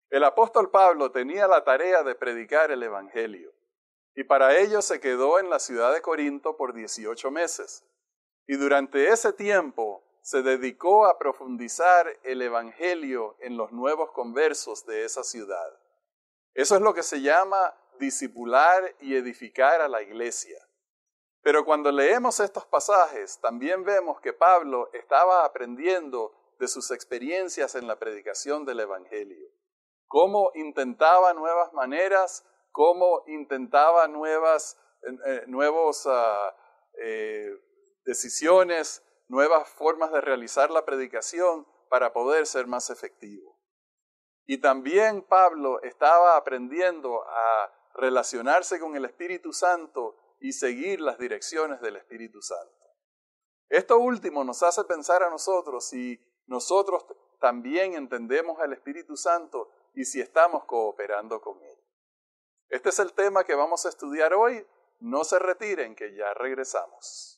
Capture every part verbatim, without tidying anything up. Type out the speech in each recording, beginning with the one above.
El apóstol Pablo tenía la tarea de predicar el evangelio y para ello se quedó en la ciudad de Corinto por dieciocho meses. Y durante ese tiempo se dedicó a profundizar el evangelio en los nuevos conversos de esa ciudad. Eso es lo que se llama discipular y edificar a la iglesia. Pero cuando leemos estos pasajes, también vemos que Pablo estaba aprendiendo de sus experiencias en la predicación del evangelio. Cómo intentaba nuevas maneras, cómo intentaba nuevas, eh, nuevos, uh, eh, decisiones, nuevas formas de realizar la predicación para poder ser más efectivo. Y también Pablo estaba aprendiendo a relacionarse con el Espíritu Santo y seguir las direcciones del Espíritu Santo. Esto último nos hace pensar a nosotros si nosotros también entendemos al Espíritu Santo y si estamos cooperando con Él. Este es el tema que vamos a estudiar hoy. No se retiren, que ya regresamos.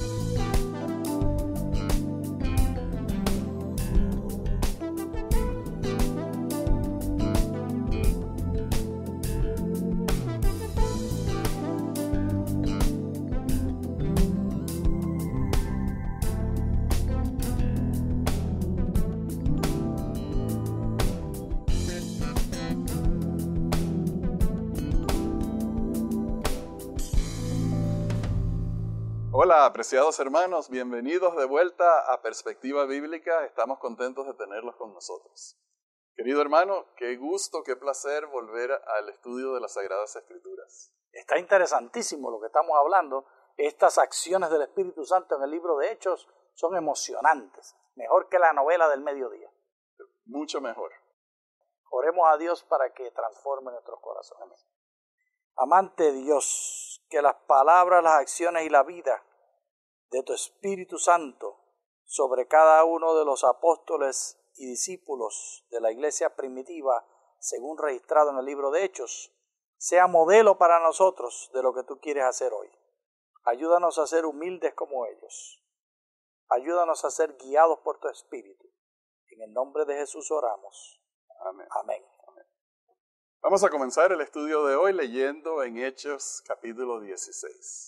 Hola, apreciados hermanos, bienvenidos de vuelta a Perspectiva Bíblica. Estamos contentos de tenerlos con nosotros. Querido hermano, qué gusto, qué placer volver al estudio de las Sagradas Escrituras. Está interesantísimo lo que estamos hablando. Estas acciones del Espíritu Santo en el libro de Hechos son emocionantes, mejor que la novela del mediodía. Mucho mejor. Oremos a Dios para que transforme nuestros corazones. Amante Dios, que las palabras, las acciones y la vida de tu Espíritu Santo sobre cada uno de los apóstoles y discípulos de la iglesia primitiva, según registrado en el libro de Hechos, sea modelo para nosotros de lo que tú quieres hacer hoy. Ayúdanos a ser humildes como ellos. Ayúdanos a ser guiados por tu Espíritu. En el nombre de Jesús oramos. Amén. Amén. Amén. Vamos a comenzar el estudio de hoy leyendo en Hechos capítulo dieciséis.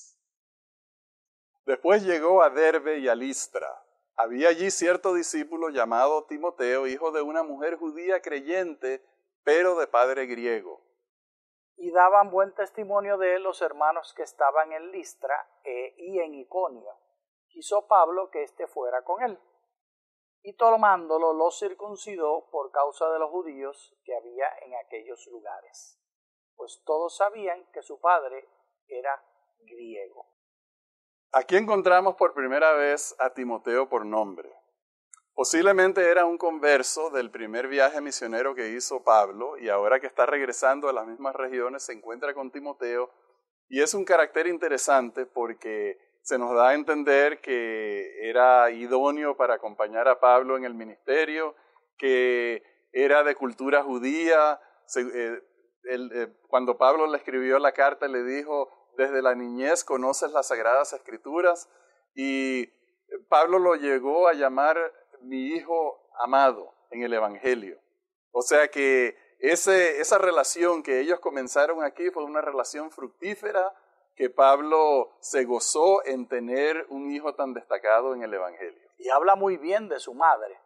Después llegó a Derbe y a Listra. Había allí cierto discípulo llamado Timoteo, hijo de una mujer judía creyente, pero de padre griego. Y daban buen testimonio de él los hermanos que estaban en Listra eh, y en Iconio. Quiso Pablo que éste fuera con él. Y tomándolo, lo circuncidó por causa de los judíos que había en aquellos lugares, pues todos sabían que su padre era griego. Aquí encontramos por primera vez a Timoteo por nombre. Posiblemente era un converso del primer viaje misionero que hizo Pablo y ahora que está regresando a las mismas regiones se encuentra con Timoteo y es un carácter interesante porque se nos da a entender que era idóneo para acompañar a Pablo en el ministerio, que era de cultura judía. Se, eh, el, eh, cuando Pablo le escribió la carta le dijo: desde la niñez conoces las Sagradas Escrituras, y Pablo lo llegó a llamar mi hijo amado en el Evangelio. O sea que ese, esa relación que ellos comenzaron aquí fue una relación fructífera que Pablo se gozó en tener un hijo tan destacado en el Evangelio. Y habla muy bien de su madre,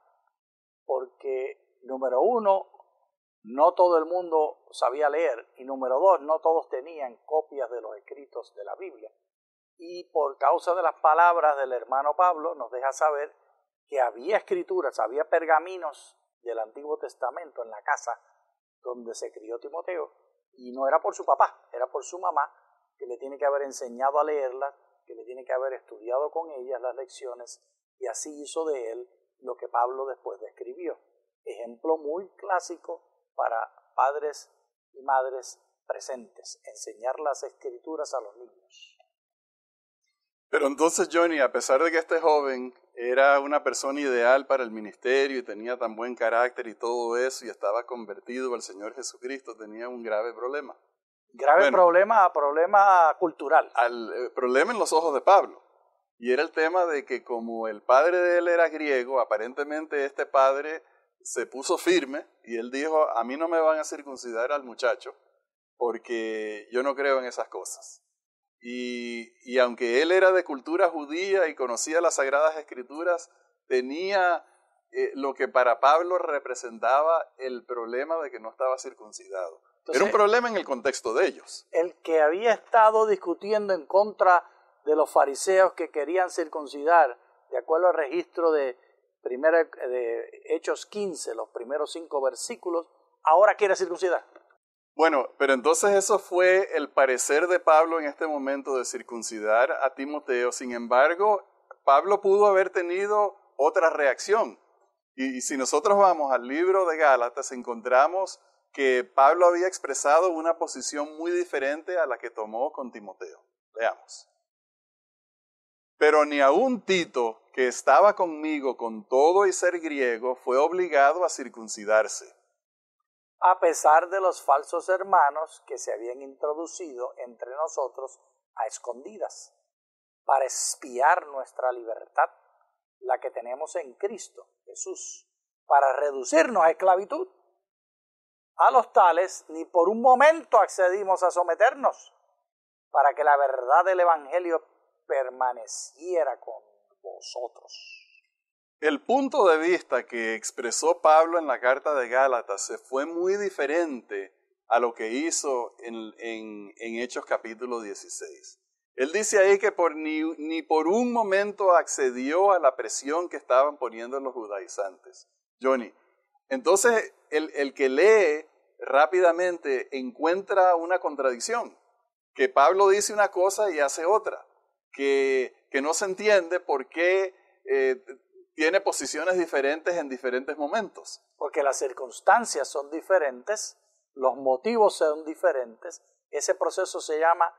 porque número uno, no todo el mundo sabía leer, y número dos, no todos tenían copias de los escritos de la Biblia. Y por causa de las palabras del hermano Pablo nos deja saber que había escrituras, había pergaminos del Antiguo Testamento en la casa donde se crió Timoteo, y no era por su papá, era por su mamá, que le tiene que haber enseñado a leerlas, que le tiene que haber estudiado con ellas las lecciones, y así hizo de él lo que Pablo después describió. Ejemplo muy clásico para padres y madres presentes, enseñar las escrituras a los niños. Pero entonces Johnny, a pesar de que este joven era una persona ideal para el ministerio y tenía tan buen carácter y todo eso, y estaba convertido al Señor Jesucristo, tenía un grave problema. Grave bueno, problema, problema cultural. Al, eh, problema en los ojos de Pablo. Y era el tema de que como el padre de él era griego, aparentemente este padre se puso firme y él dijo, a mí no me van a circuncidar al muchacho porque yo no creo en esas cosas. Y, y aunque él era de cultura judía y conocía las Sagradas Escrituras, tenía eh, lo que para Pablo representaba el problema de que no estaba circuncidado. Entonces, era un problema en el contexto de ellos. El que había estado discutiendo en contra de los fariseos que querían circuncidar, de acuerdo al registro de, primera, de Hechos quince, los primeros cinco versículos, ahora quiere circuncidar. Bueno, pero entonces eso fue el parecer de Pablo en este momento de circuncidar a Timoteo. Sin embargo, Pablo pudo haber tenido otra reacción. Y, y si nosotros vamos al libro de Gálatas, encontramos que Pablo había expresado una posición muy diferente a la que tomó con Timoteo. Veamos. Pero ni aun Tito, que estaba conmigo con todo y ser griego, fue obligado a circuncidarse. A pesar de los falsos hermanos que se habían introducido entre nosotros a escondidas, para espiar nuestra libertad, la que tenemos en Cristo Jesús, para reducirnos a esclavitud. A los tales ni por un momento accedimos a someternos, para que la verdad del Evangelio permaneciera con vosotros. El punto de vista que expresó Pablo en la carta de Gálatas se fue muy diferente a lo que hizo en, en, en Hechos capítulo dieciséis. Él dice ahí que por ni, ni por un momento accedió a la presión que estaban poniendo los judaizantes. Johnny, entonces el, el que lee rápidamente encuentra una contradicción, que Pablo dice una cosa y hace otra, que, que no se entiende por qué eh, tiene posiciones diferentes en diferentes momentos. Porque las circunstancias son diferentes, los motivos son diferentes, ese proceso se llama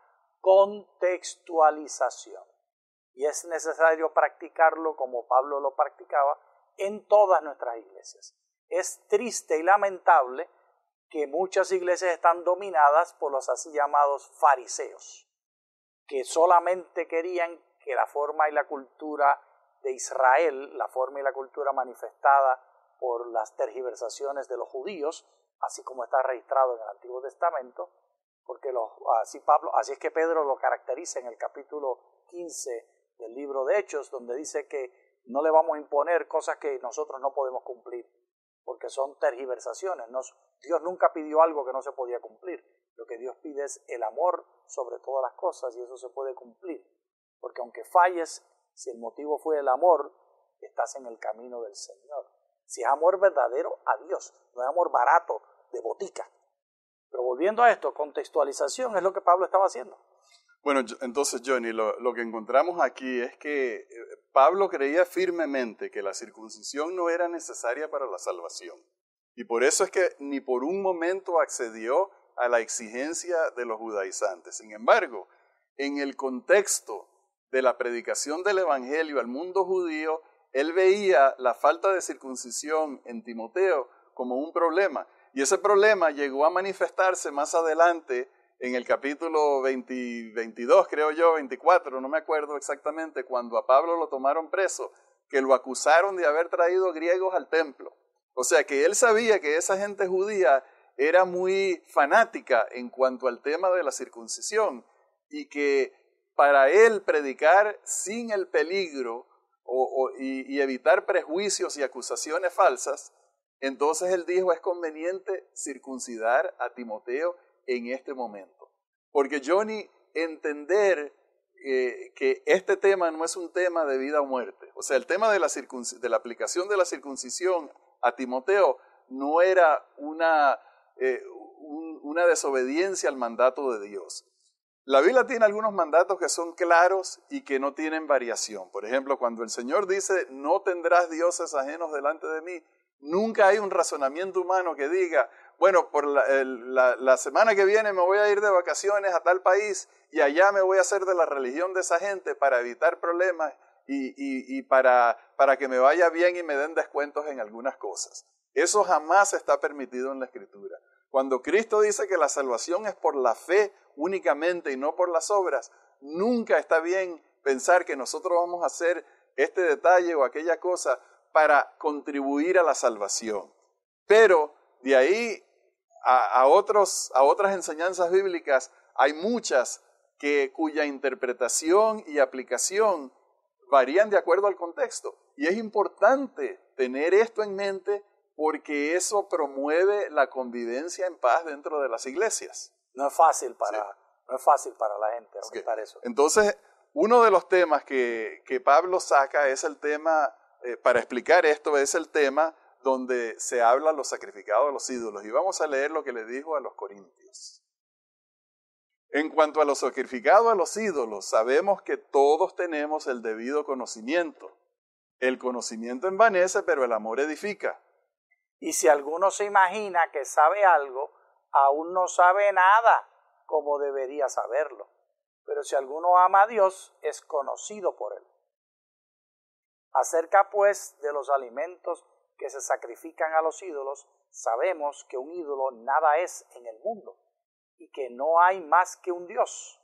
contextualización. Y es necesario practicarlo como Pablo lo practicaba en todas nuestras iglesias. Es triste y lamentable que muchas iglesias están dominadas por los así llamados fariseos, que solamente querían que la forma y la cultura de Israel, la forma y la cultura manifestada por las tergiversaciones de los judíos, así como está registrado en el Antiguo Testamento, porque los, así, Pablo, así es que Pedro lo caracteriza en el capítulo quince del libro de Hechos, donde dice que no le vamos a imponer cosas que nosotros no podemos cumplir, porque son tergiversaciones. Nos, Dios nunca pidió algo que no se podía cumplir. Lo que Dios pide es el amor sobre todas las cosas, y eso se puede cumplir, porque aunque falles, si el motivo fue el amor, estás en el camino del Señor. Si es amor verdadero a Dios, no es amor barato de botica. Pero volviendo a esto, contextualización es lo que Pablo estaba haciendo. Bueno, entonces, Johnny, lo, lo que encontramos aquí es que Pablo creía firmemente que la circuncisión no era necesaria para la salvación. Y por eso es que ni por un momento accedió a la exigencia de los judaizantes. Sin embargo, en el contexto de la predicación del Evangelio al mundo judío, él veía la falta de circuncisión en Timoteo como un problema. Y ese problema llegó a manifestarse más adelante en el capítulo veinte, veintidós, creo yo, veinticuatro, no me acuerdo exactamente, cuando a Pablo lo tomaron preso, que lo acusaron de haber traído griegos al templo. O sea que él sabía que esa gente judía era muy fanática en cuanto al tema de la circuncisión y que para él predicar sin el peligro o, o, y, y evitar prejuicios y acusaciones falsas, entonces él dijo, es conveniente circuncidar a Timoteo en este momento. Porque, Johnny, entender eh, que este tema no es un tema de vida o muerte. O sea, el tema de la, de la aplicación de la circuncisión a Timoteo no era una, eh, un, una desobediencia al mandato de Dios. La Biblia tiene algunos mandatos que son claros y que no tienen variación. Por ejemplo, cuando el Señor dice, no tendrás dioses ajenos delante de mí, nunca hay un razonamiento humano que diga, bueno, por la, el, la, la semana que viene me voy a ir de vacaciones a tal país y allá me voy a hacer de la religión de esa gente para evitar problemas y, y, y para, para que me vaya bien y me den descuentos en algunas cosas. Eso jamás está permitido en la Escritura. Cuando Cristo dice que la salvación es por la fe únicamente y no por las obras, nunca está bien pensar que nosotros vamos a hacer este detalle o aquella cosa para contribuir a la salvación. Pero de ahí a, a, otros, a otras enseñanzas bíblicas hay muchas que, cuya interpretación y aplicación varían de acuerdo al contexto. Y es importante tener esto en mente porque eso promueve la convivencia en paz dentro de las iglesias. No es fácil para, sí. no es fácil para la gente aceptar okay. eso. Entonces, uno de los temas que, que Pablo saca es el tema, eh, para explicar esto, es el tema donde se habla los sacrificados a los ídolos. Y vamos a leer lo que le dijo a los corintios. En cuanto a los sacrificados a los ídolos, sabemos que todos tenemos el debido conocimiento. El conocimiento envanece, pero el amor edifica. Y si alguno se imagina que sabe algo, aún no sabe nada como debería saberlo. Pero si alguno ama a Dios, es conocido por él. Acerca pues de los alimentos que se sacrifican a los ídolos, sabemos que un ídolo nada es en el mundo y que no hay más que un Dios.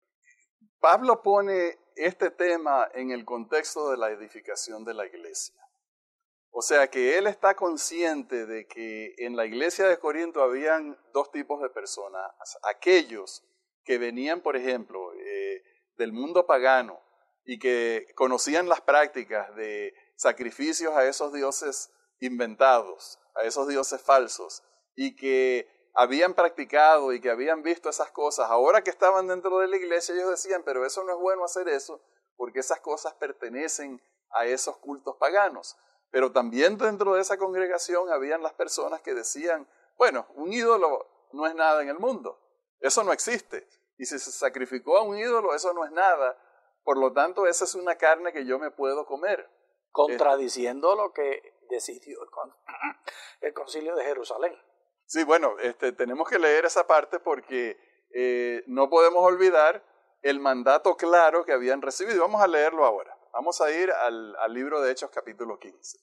Pablo pone este tema en el contexto de la edificación de la iglesia. O sea que él está consciente de que en la iglesia de Corinto habían dos tipos de personas. Aquellos que venían, por ejemplo, eh, del mundo pagano y que conocían las prácticas de sacrificios a esos dioses inventados, a esos dioses falsos, y que habían practicado y que habían visto esas cosas. Ahora que estaban dentro de la iglesia, ellos decían, pero eso no es bueno hacer eso, porque esas cosas pertenecen a esos cultos paganos. Pero también dentro de esa congregación habían las personas que decían, bueno, un ídolo no es nada en el mundo, eso no existe. Y si se sacrificó a un ídolo, eso no es nada. Por lo tanto, esa es una carne que yo me puedo comer. Contradiciendo lo que decidió el Concilio de Jerusalén. Sí, bueno, este, tenemos que leer esa parte porque eh, no podemos olvidar el mandato claro que habían recibido. Vamos a leerlo ahora. Vamos a ir al, al libro de Hechos capítulo quince.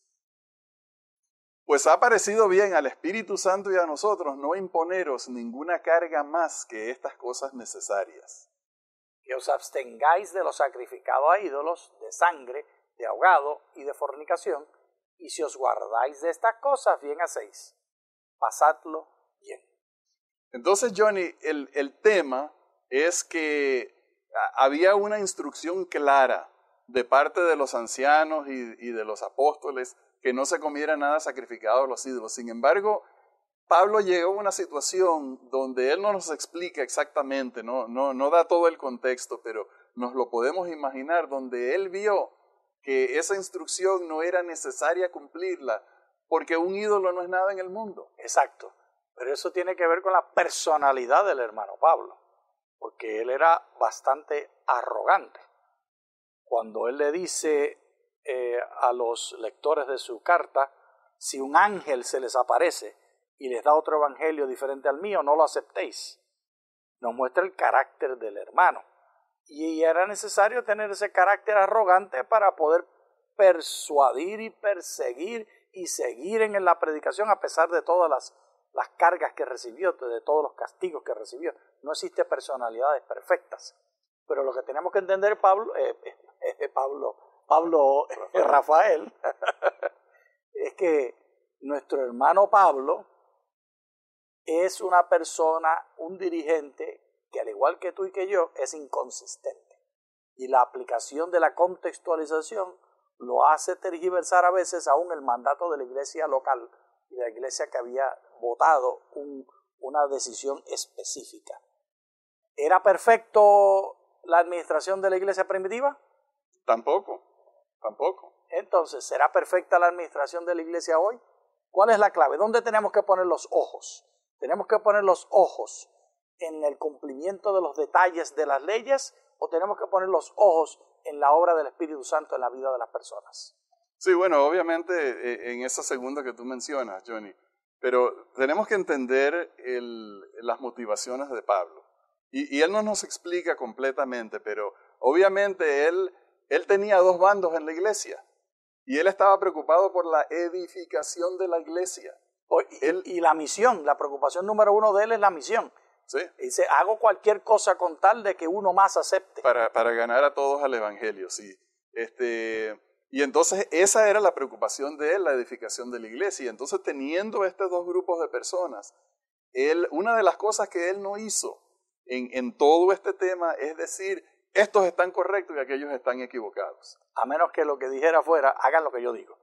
Pues ha parecido bien al Espíritu Santo y a nosotros no imponeros ninguna carga más que estas cosas necesarias. Que os abstengáis de lo sacrificado a ídolos, de sangre, de ahogado y de fornicación, y si os guardáis de estas cosas, bien hacéis. Pasadlo bien. Entonces, Johnny, el, el tema es que había una instrucción clara de parte de los ancianos y, y de los apóstoles que no se comiera nada sacrificado a los ídolos. Sin embargo, Pablo llegó a una situación donde él no nos explica exactamente, no, no, no da todo el contexto, pero nos lo podemos imaginar, donde él vio que esa instrucción no era necesaria cumplirla, porque un ídolo no es nada en el mundo. Exacto, pero eso tiene que ver con la personalidad del hermano Pablo, porque él era bastante arrogante. Cuando él le dice eh, a los lectores de su carta, si un ángel se les aparece y les da otro evangelio diferente al mío, no lo aceptéis. Nos muestra el carácter del hermano. Y era necesario tener ese carácter arrogante para poder persuadir y perseguir y seguir en la predicación a pesar de todas las, las cargas que recibió, de todos los castigos que recibió. No existe personalidades perfectas. Pero lo que tenemos que entender, Pablo, eh, eh, Pablo, Pablo eh, Rafael, es que nuestro hermano Pablo es una persona, un dirigente que al igual que tú y que yo es inconsistente. Y la aplicación de la contextualización lo hace tergiversar a veces aún el mandato de la iglesia local y de la iglesia que había votado un, una decisión específica. ¿Era perfecto la administración de la iglesia primitiva? Tampoco, tampoco. Entonces, ¿será perfecta la administración de la iglesia hoy? ¿Cuál es la clave? ¿Dónde tenemos que poner los ojos? Tenemos que poner los ojos en el cumplimiento de los detalles de las leyes o tenemos que poner los ojos en la obra del Espíritu Santo en la vida de las personas. Sí, bueno, obviamente en esa segunda que tú mencionas, Johnny, pero tenemos que entender el, las motivaciones de Pablo. Y, y él no nos explica completamente, pero obviamente él, él tenía dos bandos en la iglesia y él estaba preocupado por la edificación de la iglesia. Y, él, y la misión, la preocupación número uno de él es la misión. Sí. Dice, hago cualquier cosa con tal de que uno más acepte. Para, para ganar a todos al evangelio, sí. Este, Y entonces esa era la preocupación de él, la edificación de la iglesia. Y entonces teniendo estos dos grupos de personas, él, una de las cosas que él no hizo en, en todo este tema es decir, estos están correctos y aquellos están equivocados. A menos que lo que dijera fuera, hagan lo que yo digo.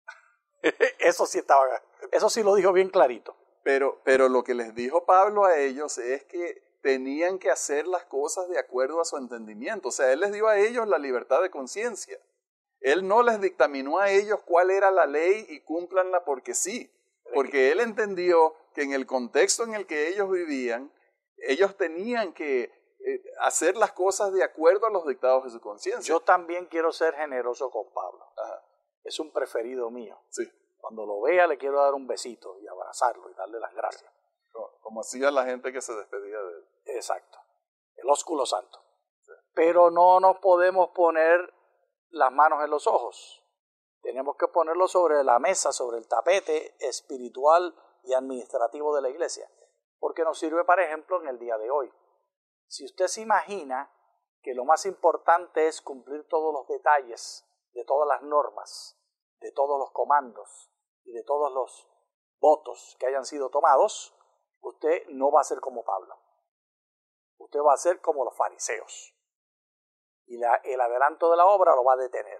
Eso sí estaba, eso sí lo dijo bien clarito. Pero, pero lo que les dijo Pablo a ellos es que tenían que hacer las cosas de acuerdo a su entendimiento. O sea, él les dio a ellos la libertad de conciencia. Él no les dictaminó a ellos cuál era la ley y cúmplanla porque sí. Porque él entendió que en el contexto en el que ellos vivían, ellos tenían que eh, hacer las cosas de acuerdo a los dictados de su conciencia. Yo también quiero ser generoso con Pablo. Ajá. Es un preferido mío. Sí. Cuando lo vea le quiero dar un besito y abrazarlo y darle las gracias. Como, como hacía la gente que se despedía de él. Exacto. El ósculo santo. Sí. Pero no nos podemos poner las manos en los ojos. Tenemos que ponerlo sobre la mesa, sobre el tapete espiritual y administrativo de la iglesia. Porque nos sirve, por ejemplo, en el día de hoy. Si usted se imagina que lo más importante es cumplir todos los detalles de todas las normas, de todos los comandos y de todos los votos que hayan sido tomados, usted no va a ser como Pablo. Usted va a ser como los fariseos. Y la, el adelanto de la obra lo va a detener.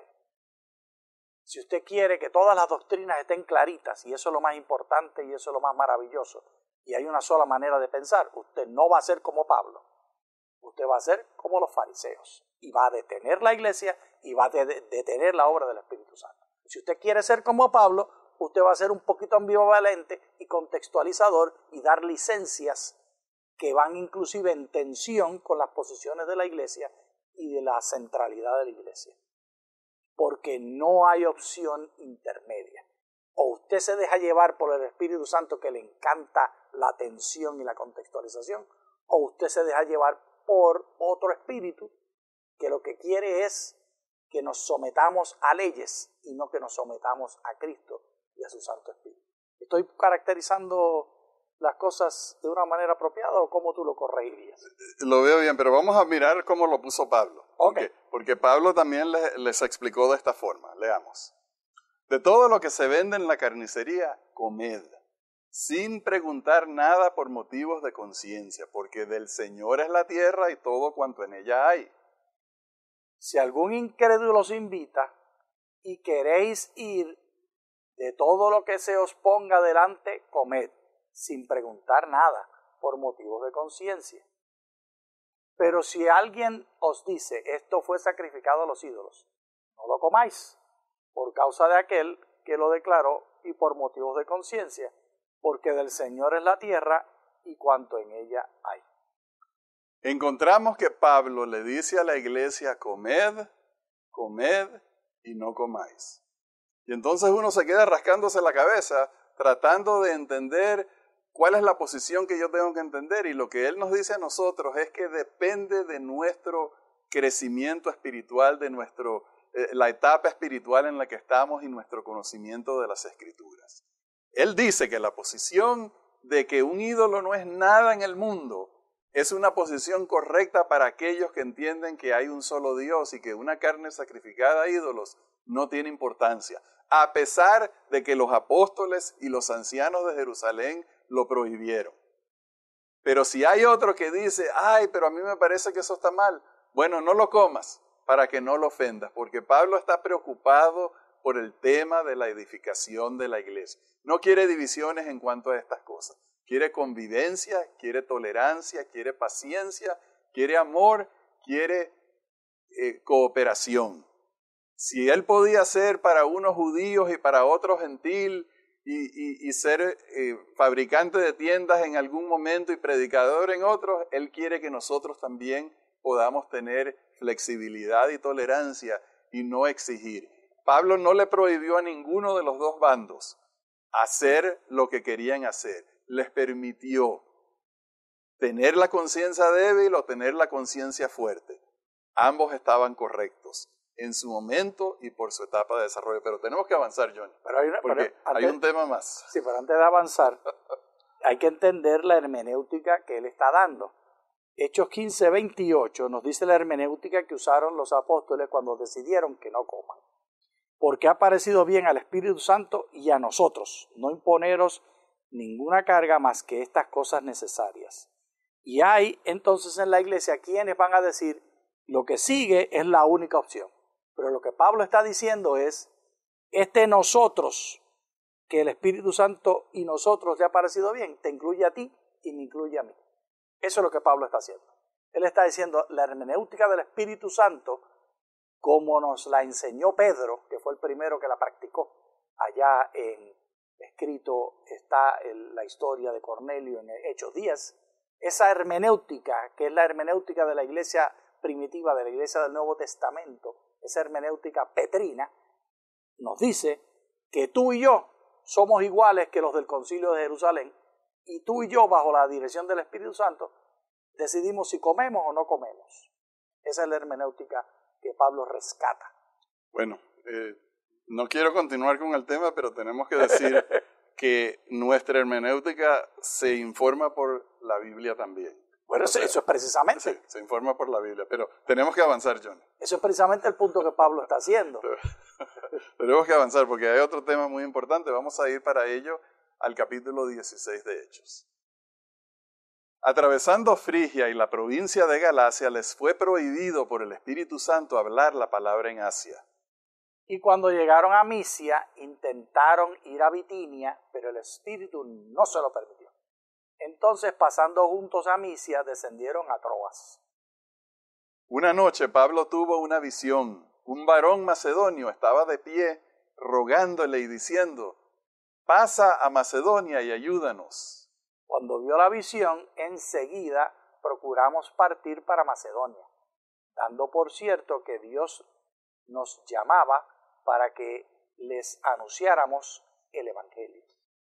Si usted quiere que todas las doctrinas estén claritas, y eso es lo más importante y eso es lo más maravilloso, y hay una sola manera de pensar, usted no va a ser como Pablo. Usted va a ser como los fariseos. Y va a detener la iglesia y va a de- detener la obra del Espíritu Santo. Si usted quiere ser como Pablo, usted va a ser un poquito ambivalente y contextualizador y dar licencias que van inclusive en tensión con las posiciones de la iglesia y de la centralidad de la iglesia. Porque no hay opción intermedia. O usted se deja llevar por el Espíritu Santo que le encanta la tensión y la contextualización, o usted se deja llevar por otro espíritu que lo que quiere es que nos sometamos a leyes y no que nos sometamos a Cristo y a su Santo Espíritu. ¿Estoy caracterizando las cosas de una manera apropiada o cómo tú lo corregirías? Lo veo bien, pero vamos a mirar cómo lo puso Pablo. Okay. Porque, porque Pablo también les, les explicó de esta forma. Leamos. De todo lo que se vende en la carnicería, comed, sin preguntar nada por motivos de conciencia, porque del Señor es la tierra y todo cuanto en ella hay. Si algún incrédulo os invita y queréis ir, de todo lo que se os ponga delante, comed, sin preguntar nada por motivos de conciencia. Pero si alguien os dice, esto fue sacrificado a los ídolos, no lo comáis, por causa de aquel que lo declaró y por motivos de conciencia, porque del Señor es la tierra y cuanto en ella hay. Encontramos que Pablo le dice a la iglesia, comed, comed y no comáis. Y entonces uno se queda rascándose la cabeza tratando de entender cuál es la posición que yo tengo que entender. Y lo que él nos dice a nosotros es que depende de nuestro crecimiento espiritual, de nuestro, eh, la etapa espiritual en la que estamos y nuestro conocimiento de las Escrituras. Él dice que la posición de que un ídolo no es nada en el mundo es una posición correcta para aquellos que entienden que hay un solo Dios y que una carne sacrificada a ídolos no tiene importancia, a pesar de que los apóstoles y los ancianos de Jerusalén lo prohibieron. Pero si hay otro que dice, ay, pero a mí me parece que eso está mal, bueno, no lo comas para que no lo ofendas, porque Pablo está preocupado por el tema de la edificación de la iglesia. No quiere divisiones en cuanto a estas cosas. Quiere convivencia, quiere tolerancia, quiere paciencia, quiere amor, quiere eh, cooperación. Si él podía ser para unos judíos y para otros gentil y, y, y ser eh, fabricante de tiendas en algún momento y predicador en otros, él quiere que nosotros también podamos tener flexibilidad y tolerancia y no exigir. Pablo no le prohibió a ninguno de los dos bandos hacer lo que querían hacer. Les permitió tener la conciencia débil o tener la conciencia fuerte. Ambos estaban correctos en su momento y por su etapa de desarrollo. Pero tenemos que avanzar, Johnny, Pero hay, una, porque pero antes, hay un tema más. Sí, pero antes de avanzar, hay que entender la hermenéutica que él está dando. Hechos quince, veintiocho nos dice la hermenéutica que usaron los apóstoles cuando decidieron que no coman. porque ha parecido bien al Espíritu Santo y a nosotros no imponeros ninguna carga más que estas cosas necesarias. Y hay entonces en la iglesia quienes van a decir, lo que sigue es la única opción. Pero lo que Pablo está diciendo es, este nosotros, que el Espíritu Santo y nosotros ya ha parecido bien, te incluye a ti y me incluye a mí. Eso es lo que Pablo está haciendo. Él está diciendo, la hermenéutica del Espíritu Santo, como nos la enseñó Pedro, que fue el primero que la practicó, allá en escrito está el, la historia de Cornelio en Hechos diez, esa hermenéutica, que es la hermenéutica de la iglesia primitiva, de la iglesia del Nuevo Testamento, esa hermenéutica petrina, nos dice que tú y yo somos iguales que los del Concilio de Jerusalén, y tú y yo, bajo la dirección del Espíritu Santo, decidimos si comemos o no comemos. Esa es la hermenéutica que Pablo rescata. Bueno, eh, no quiero continuar con el tema, pero tenemos que decir que nuestra hermenéutica se informa por la Biblia también. Bueno, o sea, eso es precisamente. Sí, se informa por la Biblia, pero tenemos que avanzar, Johnny. Eso es precisamente el punto que Pablo está haciendo. Tenemos que avanzar porque hay otro tema muy importante. Vamos a ir para ello al capítulo dieciséis de Hechos. Atravesando Frigia y la provincia de Galacia, les fue prohibido por el Espíritu Santo hablar la palabra en Asia. Y cuando llegaron a Misia, intentaron ir a Bitinia, pero el Espíritu no se lo permitió. Entonces, pasando juntos a Misia, descendieron a Troas. Una noche Pablo tuvo una visión. Un varón macedonio estaba de pie, rogándole y diciendo, pasa a Macedonia y ayúdanos. Cuando vio la visión, enseguida procuramos partir para Macedonia, dando por cierto que Dios nos llamaba para que les anunciáramos el Evangelio.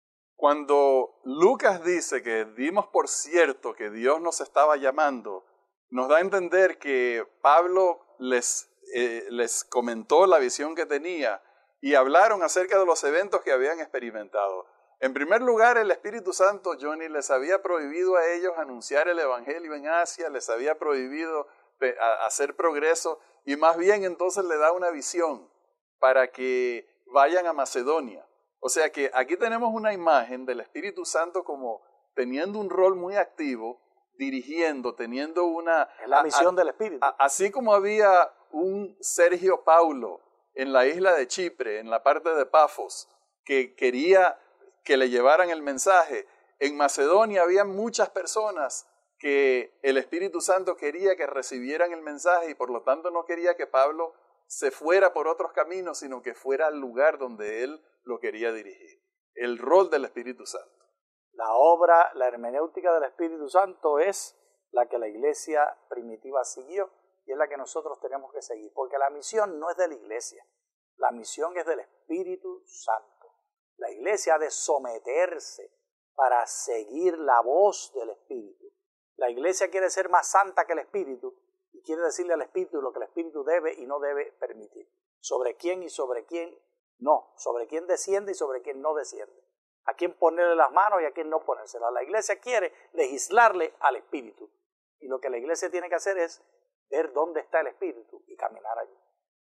Cuando Lucas dice que dimos por cierto que Dios nos estaba llamando, nos da a entender que Pablo les, eh, les comentó la visión que tenía y hablaron acerca de los eventos que habían experimentado. En primer lugar, el Espíritu Santo, Johnny, les había prohibido a ellos anunciar el Evangelio en Asia, les había prohibido hacer progreso, y más bien entonces le da una visión para que vayan a Macedonia. O sea que aquí tenemos una imagen del Espíritu Santo como teniendo un rol muy activo, dirigiendo, teniendo una... Es la misión a, del Espíritu. A, así como había un Sergio Paulo en la isla de Chipre, en la parte de Pafos, que quería que le llevaran el mensaje, en Macedonia había muchas personas que el Espíritu Santo quería que recibieran el mensaje y por lo tanto no quería que Pablo se fuera por otros caminos, sino que fuera al lugar donde él lo quería dirigir. El rol del Espíritu Santo. La obra, la hermenéutica del Espíritu Santo es la que la iglesia primitiva siguió y es la que nosotros tenemos que seguir, porque la misión no es de la iglesia, la misión es del Espíritu Santo. La iglesia ha de someterse para seguir la voz del Espíritu. La iglesia quiere ser más santa que el Espíritu y quiere decirle al Espíritu lo que el Espíritu debe y no debe permitir. Sobre quién y sobre quién no. Sobre quién desciende y sobre quién no desciende. A quién ponerle las manos y a quién no ponérselas. La iglesia quiere legislarle al Espíritu. Y lo que la iglesia tiene que hacer es ver dónde está el Espíritu y caminar allí.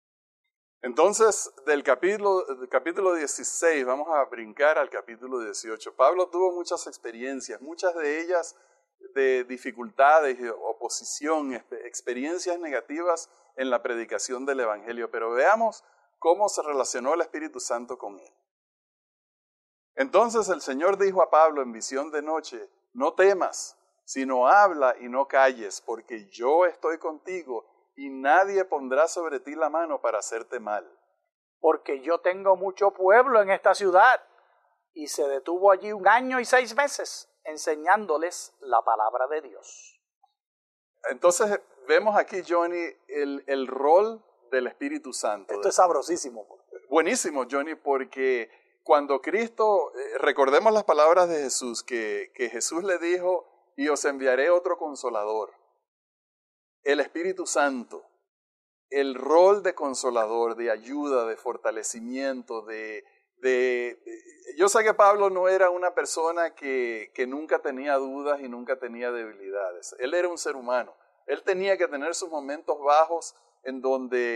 Entonces, del capítulo, del capítulo dieciséis vamos a brincar al capítulo dieciocho. Pablo tuvo muchas experiencias, muchas de ellas de dificultades, de oposición, experiencias negativas en la predicación del Evangelio. Pero veamos cómo se relacionó el Espíritu Santo con él. Entonces el Señor dijo a Pablo en visión de noche, no temas, sino habla y no calles, porque yo estoy contigo y nadie pondrá sobre ti la mano para hacerte mal. Porque yo tengo mucho pueblo en esta ciudad. Y se detuvo allí un año y seis meses enseñándoles la palabra de Dios. Entonces vemos aquí, Johnny, el, el rol del Espíritu Santo. Esto es sabrosísimo. Buenísimo, Johnny, porque cuando Cristo, eh, recordemos las palabras de Jesús, que, que Jesús le dijo, y os enviaré otro consolador. El Espíritu Santo, el rol de consolador, de ayuda, de fortalecimiento, de, de, de... Yo sé que Pablo no era una persona que, que nunca tenía dudas y nunca tenía debilidades. Él era un ser humano. Él tenía que tener sus momentos bajos en donde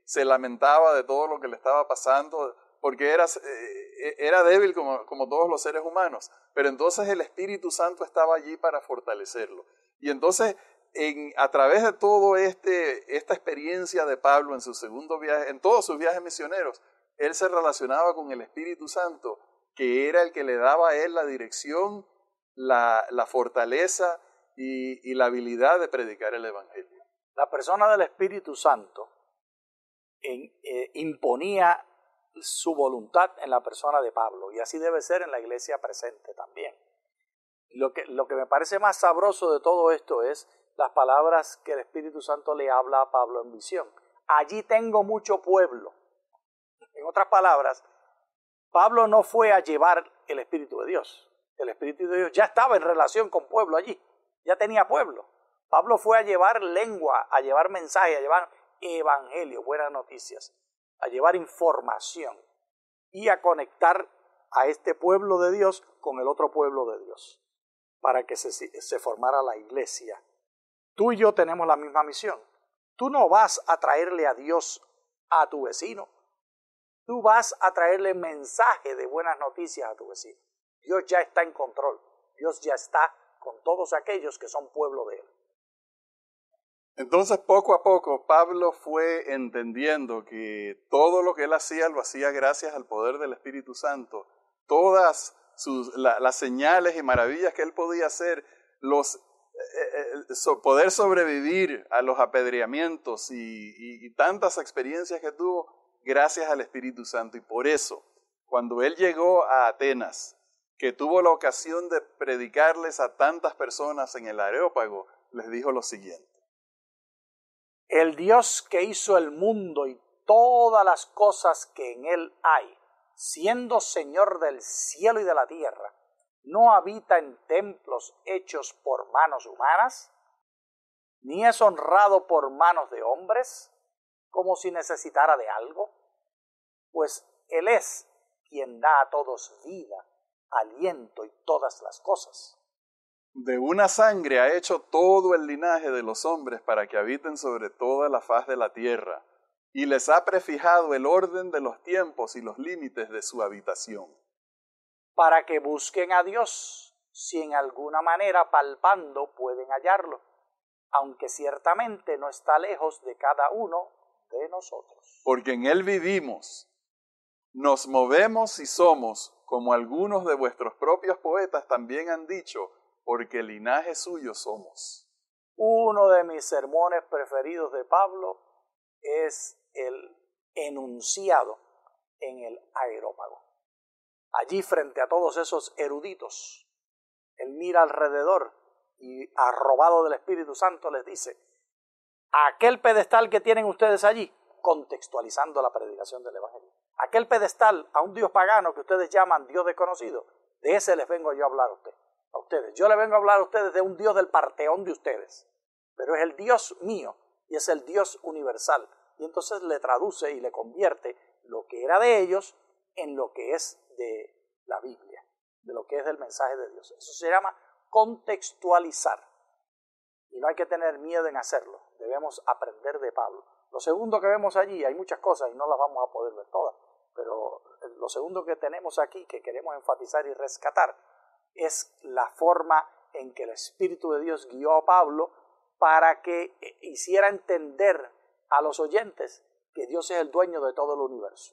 se lamentaba de todo lo que le estaba pasando, porque era, eh, era débil como, como todos los seres humanos. Pero entonces el Espíritu Santo estaba allí para fortalecerlo. Y entonces, en, a través de todo este, esta experiencia de Pablo en su segundo viaje, en todos sus viajes misioneros, él se relacionaba con el Espíritu Santo, que era el que le daba a él la dirección, la, la fortaleza y, y la habilidad de predicar el Evangelio. La persona del Espíritu Santo en, eh, imponía su voluntad en la persona de Pablo, y así debe ser en la iglesia presente también. Lo que, lo que me parece más sabroso de todo esto es las palabras que el Espíritu Santo le habla a Pablo en visión. Allí tengo mucho pueblo. En otras palabras, Pablo no fue a llevar el Espíritu de Dios. El Espíritu de Dios ya estaba en relación con pueblo allí, ya tenía pueblo. Pablo fue a llevar lengua, a llevar mensaje, a llevar evangelio, buenas noticias, a llevar información y a conectar a este pueblo de Dios con el otro pueblo de Dios, para que se, se formara la iglesia. Tú y yo tenemos la misma misión. Tú no vas a traerle a Dios a tu vecino. Tú vas a traerle mensaje de buenas noticias a tu vecino. Dios ya está en control. Dios ya está con todos aquellos que son pueblo de Él. Entonces, poco a poco, Pablo fue entendiendo que todo lo que él hacía, lo hacía gracias al poder del Espíritu Santo. Todas sus, la, las señales y maravillas que él podía hacer, los, eh, eh, so, poder sobrevivir a los apedreamientos y, y, y tantas experiencias que tuvo, gracias al Espíritu Santo. Y por eso, cuando él llegó a Atenas, que tuvo la ocasión de predicarles a tantas personas en el Areópago, les dijo lo siguiente. El Dios que hizo el mundo y todas las cosas que en él hay, siendo Señor del cielo y de la tierra, ¿no habita en templos hechos por manos humanas? ¿Ni es honrado por manos de hombres, como si necesitara de algo? Pues Él es quien da a todos vida, aliento y todas las cosas. De una sangre ha hecho todo el linaje de los hombres para que habiten sobre toda la faz de la tierra, y les ha prefijado el orden de los tiempos y los límites de su habitación. Para que busquen a Dios, si en alguna manera palpando pueden hallarlo, aunque ciertamente no está lejos de cada uno de nosotros. Porque en Él vivimos, nos movemos y somos, como algunos de vuestros propios poetas también han dicho, porque linaje suyo somos. Uno de mis sermones preferidos de Pablo es el enunciado en el Areópago. Allí, frente a todos esos eruditos, él mira alrededor y, arrobado del Espíritu Santo, les dice: aquel pedestal que tienen ustedes allí, contextualizando la predicación del Evangelio, aquel pedestal a un Dios pagano que ustedes llaman Dios desconocido, de ese les vengo yo a hablar a ustedes. A ustedes. Yo les vengo a hablar a ustedes de un Dios del Parteón de ustedes, pero es el Dios mío y es el Dios universal. Y entonces le traduce y le convierte lo que era de ellos en lo que es de la Biblia, de lo que es del mensaje de Dios. Eso se llama contextualizar. Y no hay que tener miedo en hacerlo. Debemos aprender de Pablo. Lo segundo que vemos allí, hay muchas cosas y no las vamos a poder ver todas, pero lo segundo que tenemos aquí, que queremos enfatizar y rescatar, es la forma en que el Espíritu de Dios guió a Pablo para que hiciera entender a los oyentes que Dios es el dueño de todo el universo.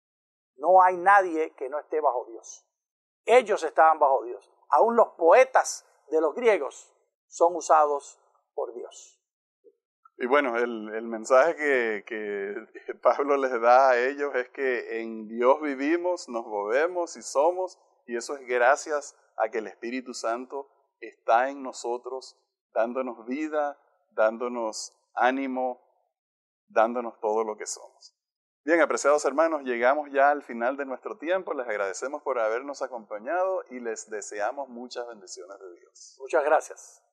No hay nadie que no esté bajo Dios. Ellos estaban bajo Dios. Aún los poetas de los griegos son usados por Dios. Y bueno, el, el mensaje que, que Pablo les da a ellos es que en Dios vivimos, nos movemos y somos, y eso es gracias a que el Espíritu Santo está en nosotros, dándonos vida, dándonos ánimo, dándonos todo lo que somos. Bien, apreciados hermanos, llegamos ya al final de nuestro tiempo. Les agradecemos por habernos acompañado y les deseamos muchas bendiciones de Dios. Muchas gracias.